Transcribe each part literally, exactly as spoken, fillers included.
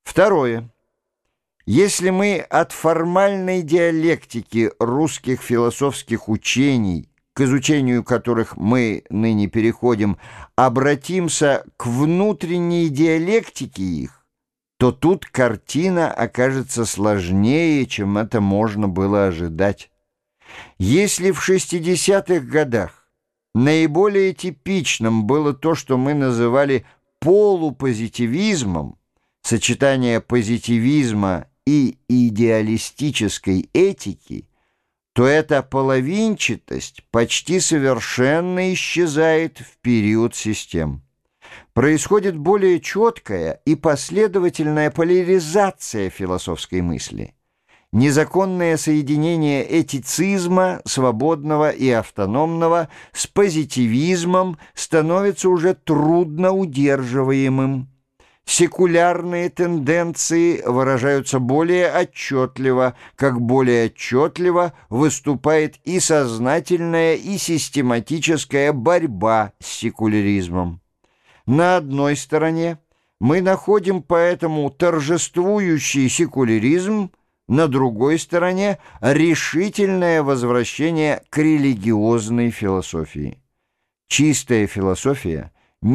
Второе. Если мы от формальной диалектики русских философских учений, к изучению которых мы ныне переходим, обратимся к внутренней диалектике их, то тут картина окажется сложнее, чем это можно было ожидать. Если в шестидесятых годах наиболее типичным было то, что мы называли полупозитивизмом, сочетание позитивизма и идеалистической этики, то эта половинчатость почти совершенно исчезает в период систем. Происходит более четкая и последовательная поляризация философской мысли. Незаконное соединение этицизма, свободного и автономного, с позитивизмом становится уже трудно удерживаемым. Секулярные тенденции выражаются более отчетливо, как более отчетливо выступает и сознательная, и систематическая борьба с секуляризмом. На одной стороне мы находим поэтому торжествующий секуляризм, на другой стороне решительное возвращение к религиозной философии. Чистая философия,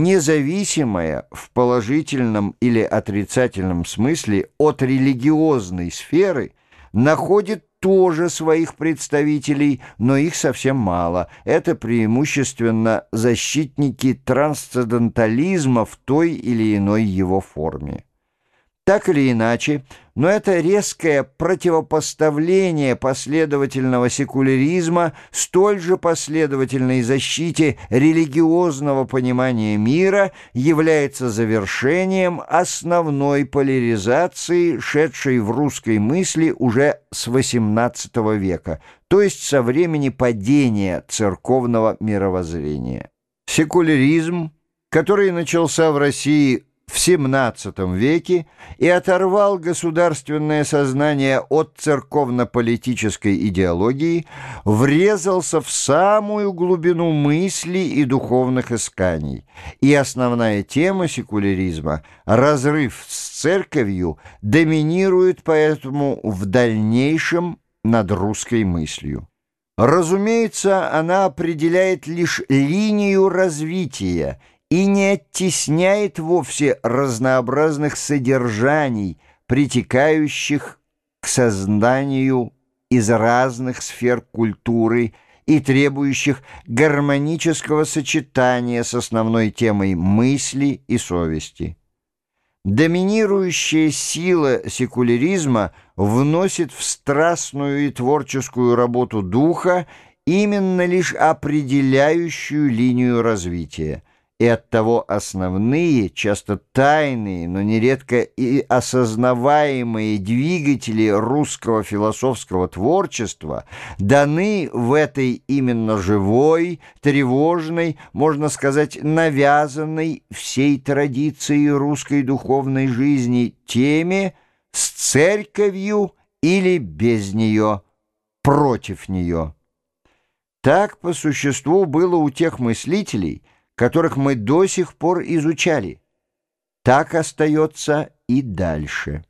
независимая в положительном или отрицательном смысле от религиозной сферы, находит тоже своих представителей, но их совсем мало. Это преимущественно защитники трансцендентализма в той или иной его форме. Так или иначе, но это резкое противопоставление последовательного секуляризма столь же последовательной защите религиозного понимания мира является завершением основной поляризации, шедшей в русской мысли уже с восемнадцатого века, то есть со времени падения церковного мировоззрения. Секуляризм, который начался в России в семнадцатом веке и оторвал государственное сознание от церковно-политической идеологии, врезался в самую глубину мысли и духовных исканий. И основная тема секуляризма, разрыв с церковью, доминирует поэтому в дальнейшем над русской мыслью. Разумеется, она определяет лишь линию развития и не оттесняет вовсе разнообразных содержаний, притекающих к сознанию из разных сфер культуры и требующих гармонического сочетания с основной темой мысли и совести. Доминирующая сила секуляризма вносит в страстную и творческую работу духа именно лишь определяющую линию развития, и оттого основные, часто тайные, но нередко и осознаваемые двигатели русского философского творчества даны в этой именно живой, тревожной, можно сказать, навязанной всей традиции русской духовной жизни теме с церковью или без нее, против нее. Так по существу было у тех мыслителей, которых мы до сих пор изучали. Так остается и дальше.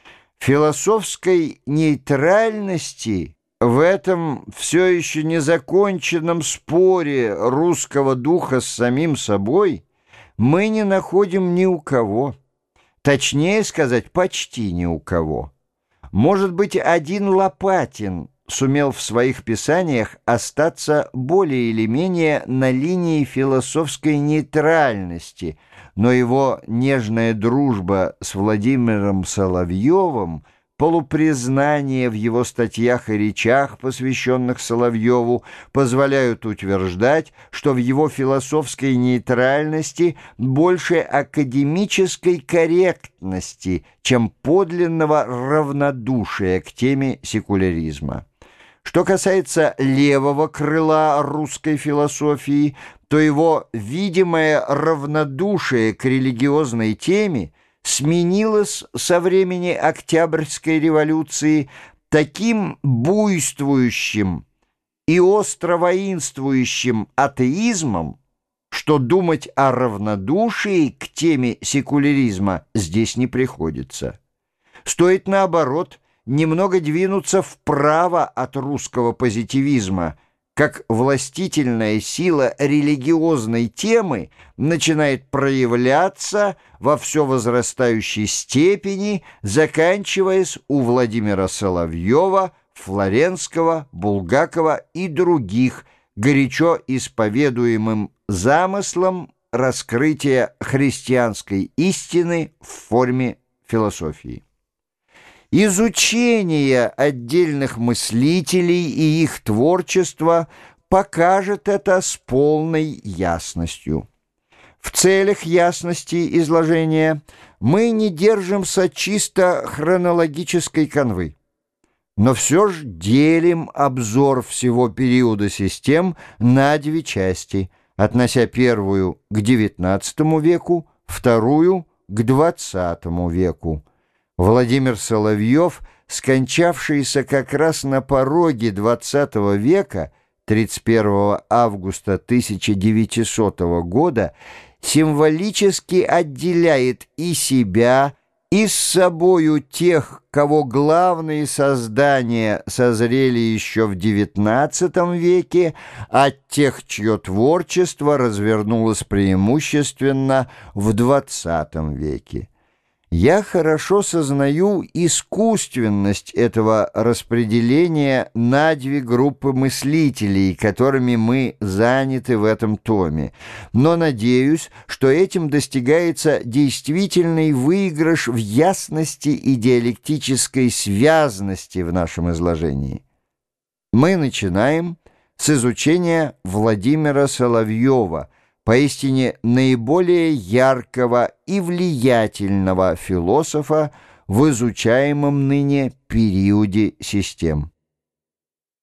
Философской нейтральности в этом все еще незаконченном споре русского духа с самим собой мы не находим ни у кого. Точнее сказать, почти ни у кого. Может быть, один Лопатин сумел в своих писаниях остаться более или менее на линии философской нейтральности, но его нежная дружба с Владимиром Соловьевым, полупризнание в его статьях и речах, посвященных Соловьеву, позволяют утверждать, что в его философской нейтральности больше академической корректности, чем подлинного равнодушия к теме секуляризма. Что касается левого крыла русской философии, то его видимое равнодушие к религиозной теме сменилось со времени Октябрьской революции таким буйствующим и остро воинствующим атеизмом, что думать о равнодушии к теме секуляризма здесь не приходится. Стоит, наоборот, немного двинуться вправо от русского позитивизма, как властительная сила религиозной темы начинает проявляться во все возрастающей степени, заканчиваясь у Владимира Соловьева, Флоренского, Булгакова и других, горячо исповедуемым замыслом раскрытия христианской истины в форме философии. Изучение отдельных мыслителей и их творчества покажет это с полной ясностью. В целях ясности изложения мы не держимся чисто хронологической канвы, но все же делим обзор всего периода систем на две части, относя первую к девятнадцатому веку, вторую к двадцатому веку. Владимир Соловьев, скончавшийся как раз на пороге двадцатого века, тридцать первого августа тысяча девятисотого года, символически отделяет и себя, и с собою тех, кого главные создания созрели еще в девятнадцатом веке, от тех, чье творчество развернулось преимущественно в двадцатом веке. Я хорошо сознаю искусственность этого распределения на две группы мыслителей, которыми мы заняты в этом томе, но надеюсь, что этим достигается действительный выигрыш в ясности и диалектической связности в нашем изложении. Мы начинаем с изучения Владимира Соловьева, поистине наиболее яркого и влиятельного философа в изучаемом ныне периоде систем.